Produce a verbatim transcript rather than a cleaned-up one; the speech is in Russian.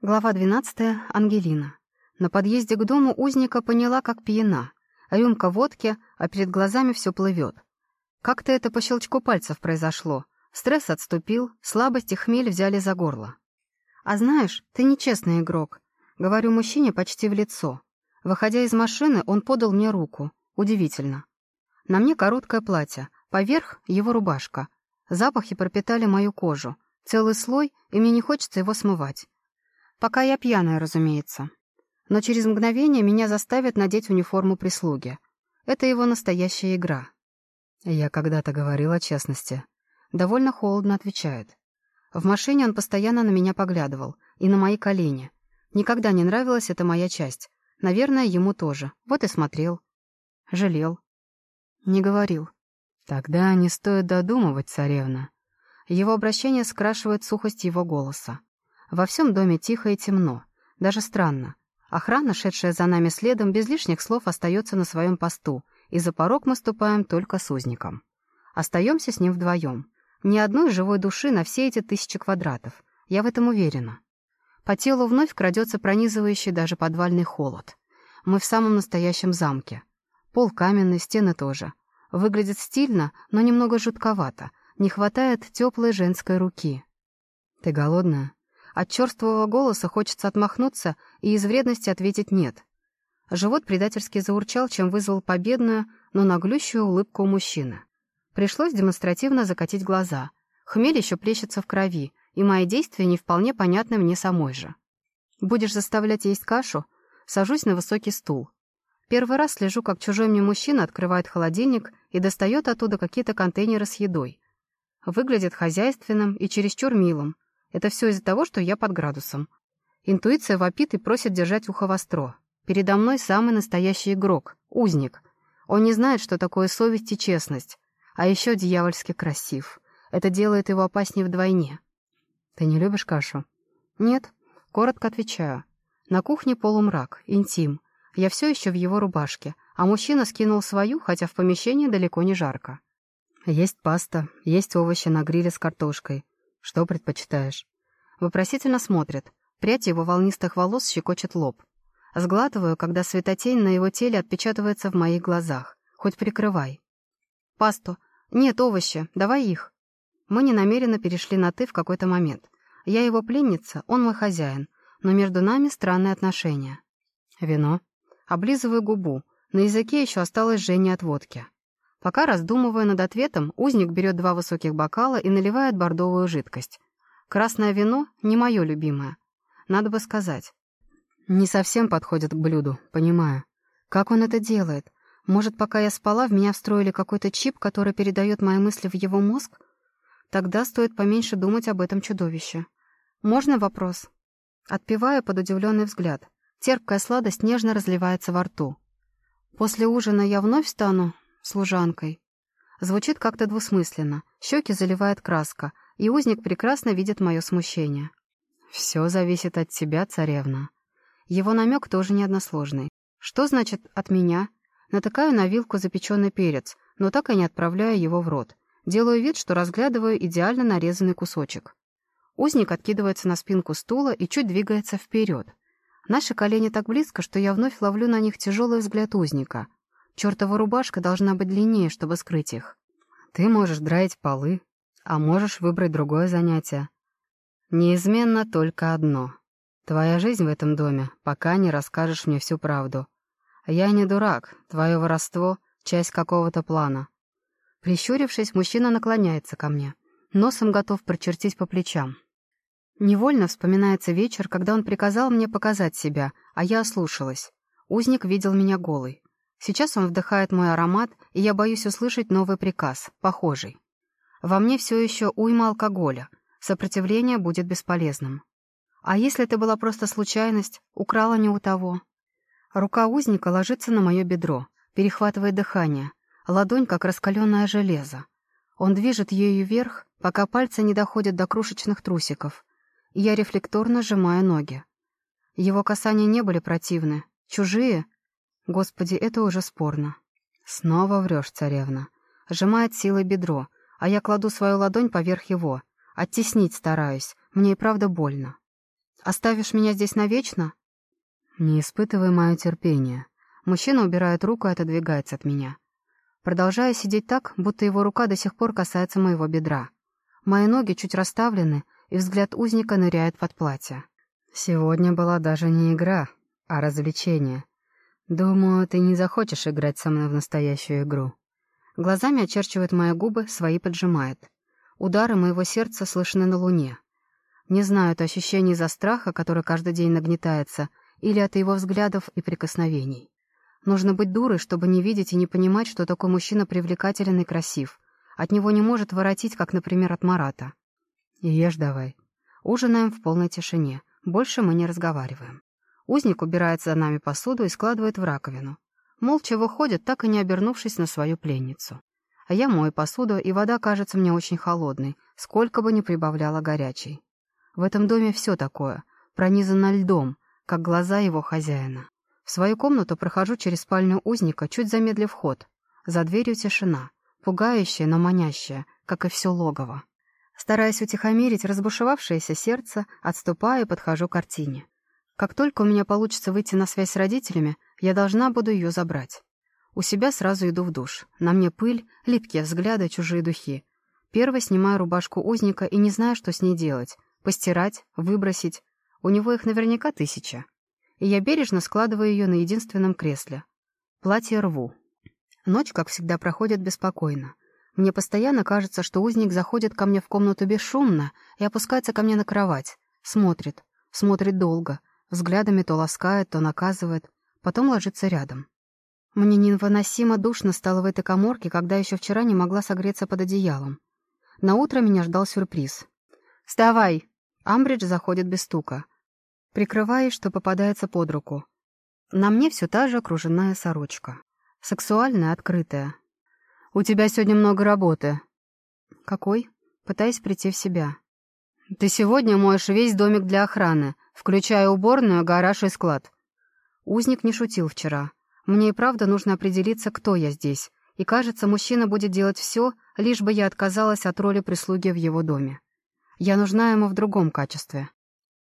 Глава двенадцатая. Ангелина. На подъезде к дому узника поняла, как пьяна. Рюмка водки, а перед глазами все плывет. Как-то это по щелчку пальцев произошло. Стресс отступил, слабость и хмель взяли за горло. «А знаешь, ты нечестный игрок», — говорю мужчине почти в лицо. Выходя из машины, он подал мне руку. Удивительно. На мне короткое платье, поверх его рубашка. Запахи пропитали мою кожу. Целый слой, и мне не хочется его смывать. Пока я пьяная, разумеется. Но через мгновение меня заставят надеть униформу прислуги. Это его настоящая игра. Я когда-то говорил о честности. Довольно холодно отвечает. В машине он постоянно на меня поглядывал. И на мои колени. Никогда не нравилась эта моя часть. Наверное, ему тоже. Вот и смотрел. Жалел. Не говорил. Тогда не стоит додумывать, царевна. Его обращение скрашивает сухость его голоса. Во всем доме тихо и темно. Даже странно. Охрана, шедшая за нами следом, без лишних слов остается на своем посту, и за порог мы ступаем только с узником. Остаемся с ним вдвоем. Ни одной живой души на все эти тысячи квадратов. Я в этом уверена. По телу вновь крадется пронизывающий даже подвальный холод. Мы в самом настоящем замке. Пол каменный, стены тоже. Выглядит стильно, но немного жутковато. Не хватает теплой женской руки. «Ты голодная?» От черствого голоса хочется отмахнуться и из вредности ответить «нет». Живот предательски заурчал, чем вызвал победную, но наглющую улыбку у мужчины. Пришлось демонстративно закатить глаза. Хмель еще плещется в крови, и мои действия не вполне понятны мне самой же. «Будешь заставлять есть кашу?» Сажусь на высокий стул. Первый раз слежу, как чужой мне мужчина открывает холодильник и достает оттуда какие-то контейнеры с едой. Выглядит хозяйственным и чересчур милым. Это все из-за того, что я под градусом. Интуиция вопит и просит держать ухо востро. Передо мной самый настоящий игрок, узник. Он не знает, что такое совесть и честность. А еще дьявольски красив. Это делает его опаснее вдвойне. «Ты не любишь кашу?» «Нет», — коротко отвечаю. На кухне полумрак, интим. Я все еще в его рубашке, а мужчина скинул свою, хотя в помещении далеко не жарко. «Есть паста, есть овощи на гриле с картошкой. Что предпочитаешь?» Вопросительно смотрит. Прядь его волнистых волос щекочет лоб. Сглатываю, когда светотень на его теле отпечатывается в моих глазах. Хоть прикрывай. «Пасту. Нет, овощи. Давай их». Мы ненамеренно перешли на «ты» в какой-то момент. Я его пленница, он мой хозяин. Но между нами странные отношения. «Вино?» Облизываю губу. На языке еще осталось жжение от водки. Пока раздумывая над ответом, узник берет два высоких бокала и наливает бордовую жидкость. Красное вино не мое любимое. Надо бы сказать. Не совсем подходит к блюду, понимаю. Как он это делает? Может, пока я спала, в меня встроили какой-то чип, который передает мои мысли в его мозг? Тогда стоит поменьше думать об этом чудовище. Можно вопрос? Отпиваю под удивленный взгляд. Терпкая сладость нежно разливается во рту. После ужина я вновь стану служанкой. Звучит как-то двусмысленно. Щеки заливает краска, и узник прекрасно видит мое смущение. «Все зависит от тебя, царевна». Его намек тоже неодносложный. Что значит «от меня»? Натыкаю на вилку запеченный перец, но так и не отправляю его в рот. Делаю вид, что разглядываю идеально нарезанный кусочек. Узник откидывается на спинку стула и чуть двигается вперед. Наши колени так близко, что я вновь ловлю на них тяжелый взгляд узника. Чертова рубашка должна быть длиннее, чтобы скрыть их. Ты можешь драить полы, а можешь выбрать другое занятие. Неизменно только одно. Твоя жизнь в этом доме, пока не расскажешь мне всю правду. Я не дурак, твое воровство — часть какого-то плана. Прищурившись, мужчина наклоняется ко мне. Носом готов прочертить по плечам. Невольно вспоминается вечер, когда он приказал мне показать себя, а я ослушалась. Узник видел меня голой. Сейчас он вдыхает мой аромат, и я боюсь услышать новый приказ, похожий. Во мне все еще уйма алкоголя. Сопротивление будет бесполезным. А если это была просто случайность, украла не у того? Рука узника ложится на мое бедро, перехватывает дыхание, ладонь как раскаленное железо. Он движет ею вверх, пока пальцы не доходят до крошечных трусиков. И я рефлекторно сжимаю ноги. Его касания не были противны. Чужие? Господи, это уже спорно. Снова врешь, царевна. Сжимает силой бедро, а я кладу свою ладонь поверх его. Оттеснить стараюсь. Мне и правда больно. Оставишь меня здесь навечно?» «Не испытывай мое терпение». Мужчина убирает руку и отодвигается от меня. Продолжая сидеть так, будто его рука до сих пор касается моего бедра. Мои ноги чуть расставлены, и взгляд узника ныряет под платье. «Сегодня была даже не игра, а развлечение. Думаю, ты не захочешь играть со мной в настоящую игру». Глазами очерчивает мои губы, свои поджимает. Удары моего сердца слышны на луне. Не знаю, это ощущение из-за страха, который каждый день нагнетается, или от его взглядов и прикосновений. Нужно быть дурой, чтобы не видеть и не понимать, что такой мужчина привлекателен и красив. От него не может воротить, как, например, от Марата. «Ешь давай». Ужинаем в полной тишине. Больше мы не разговариваем. Узник убирает за нами посуду и складывает в раковину. Молча выходит, так и не обернувшись на свою пленницу. А я мою посуду, и вода кажется мне очень холодной, сколько бы ни прибавляла горячей. В этом доме все такое, пронизано льдом, как глаза его хозяина. В свою комнату прохожу через спальню узника, чуть замедлив ход. За дверью тишина, пугающая, но манящая, как и все логово. Стараясь утихомирить разбушевавшееся сердце, отступаю и подхожу к картине. Как только у меня получится выйти на связь с родителями, я должна буду ее забрать. У себя сразу иду в душ. На мне пыль, липкие взгляды, чужие духи. Первой снимаю рубашку узника и не знаю, что с ней делать. Постирать, выбросить. У него их наверняка тысяча. И я бережно складываю ее на единственном кресле. Платье рву. Ночь, как всегда, проходит беспокойно. Мне постоянно кажется, что узник заходит ко мне в комнату бесшумно и опускается ко мне на кровать. Смотрит. Смотрит долго. Взглядами то ласкает, то наказывает. Потом ложится рядом. Мне невыносимо душно стало в этой каморке, когда еще вчера не могла согреться под одеялом. Наутро меня ждал сюрприз. «Вставай!» Амбридж заходит без стука. Прикрываясь, что попадается под руку. На мне все та же кружевная сорочка. Сексуальная, открытая. «У тебя сегодня много работы». «Какой?» Пытаясь прийти в себя. «Ты сегодня моешь весь домик для охраны, включая уборную, гараж и склад». Узник не шутил вчера. Мне и правда нужно определиться, кто я здесь. И кажется, мужчина будет делать все, лишь бы я отказалась от роли прислуги в его доме. Я нужна ему в другом качестве.